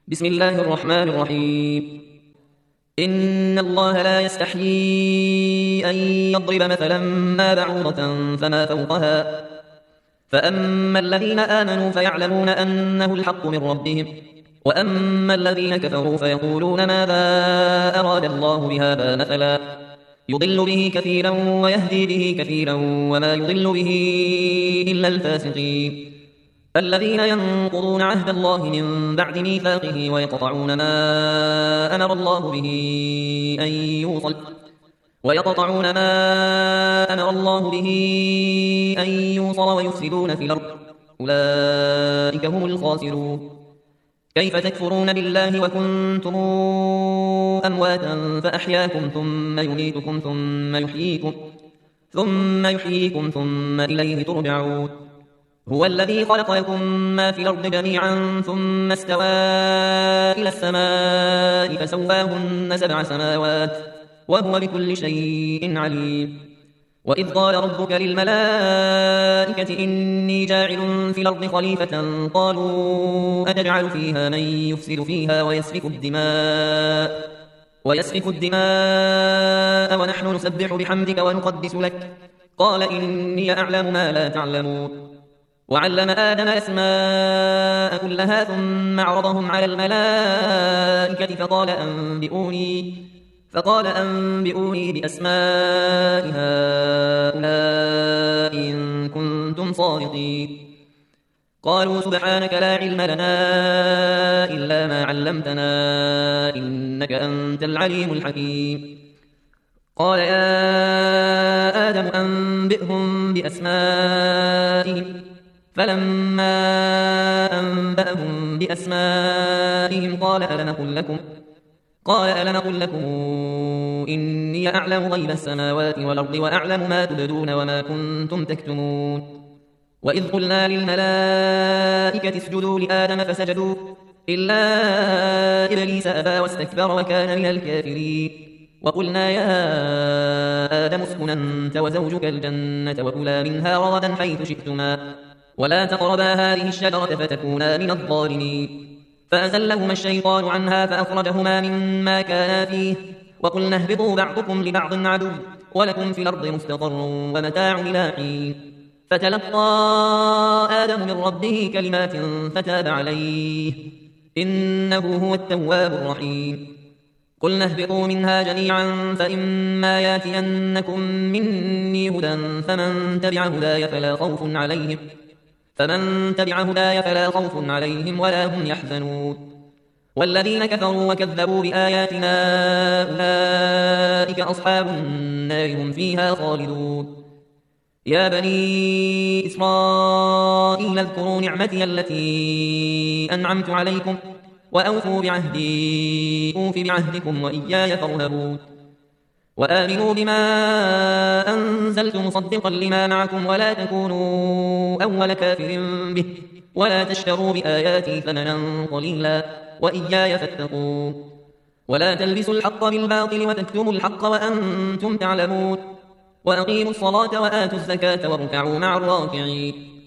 بسم الله الرحمن الرحيم. إن الله لا يستحيي أن يضرب مثلا ما بعوضة فما فوقها، فأما الذين آمنوا فيعلمون أنه الحق من ربهم، وأما الذين كفروا فيقولون ماذا أراد الله بهذا مثلا، يضل به كثيرا ويهدي به كثيرا وما يضل به إلا الفاسقين. الذين ينقضون عهد الله من بعد ميثاقه ويقطعون ما أمر الله به أن يوصل ويفسدون في الأرض، أولئك هم الخاسرون. كيف تكفرون بالله وكنتم أمواتا فأحياكم ثم يحييكم ثم إليه ترجعون. هو الذي خلق لكم ما في الأرض جميعا ثم استوى إلى السماء فسواهن 7 سماوات وهو بكل شيء عليم. وإذ قال ربك للملائكة إني جاعل في الأرض خليفة قالوا أتجعل فيها من يفسد فيها ويسفك الدماء ونحن نسبح بحمدك ونقدس لك، قال إني أعلم ما لا تعلمون. وعلم آدم الأسماء كلها ثم عرضهم على الملائكة فقال أنبئوني بأسماء هؤلاء إن كنتم صادقين. قالوا سبحانك لا علم لنا إلا ما علمتنا إنك أنت العليم الحكيم. قال يا آدم أنبئهم بأسمائهم، فلما أنبأهم بأسمائهم قال ألم أقل لكم إني أعلم غيب السماوات والأرض وأعلم ما تبدون وما كنتم تكتمون. وإذ قلنا للملائكة اسجدوا لآدم فسجدوا إلا إبليس أبى واستكبر وكان من الكافرين. وقلنا يا آدم اسكن أنت وزوجك الجنة وكلا منها رغدا حيث شئتما ولا تقربا هذه الشجرة فتكونا من الظالمين. فأزلهما الشيطان عنها فأخرجهما مما كانا فيه، وقلنا اهبطوا بعضكم لبعض عدو ولكم في الأرض مستقر ومتاع إلى حين. فتلقى آدم من ربه كلمات فتاب عليه إنه هو التواب الرحيم. قلنا اهبطوا منها جميعا فإما ياتينكم مني هدى فمن تبع هداي فلا خوف عليهم ولا هم يحزنون. والذين كفروا وكذبوا بآياتنا أولئك أصحاب النار هم فيها خالدون. يا بني إسرائيل اذكروا نعمتي التي أنعمت عليكم وأوفوا بعهدي أوف بعهدكم وإياي فارهبون. وآمنوا بما أنزلت مصدقا لما معكم ولا تكونوا أول كافر به ولا تشتروا بآياتي ثمنا قليلا وإياي فاتقون. ولا تلبسوا الحق بالباطل وتكتموا الحق وأنتم تعلمون. وأقيموا الصلاة وآتوا الزكاة واركعوا مع الراكعين.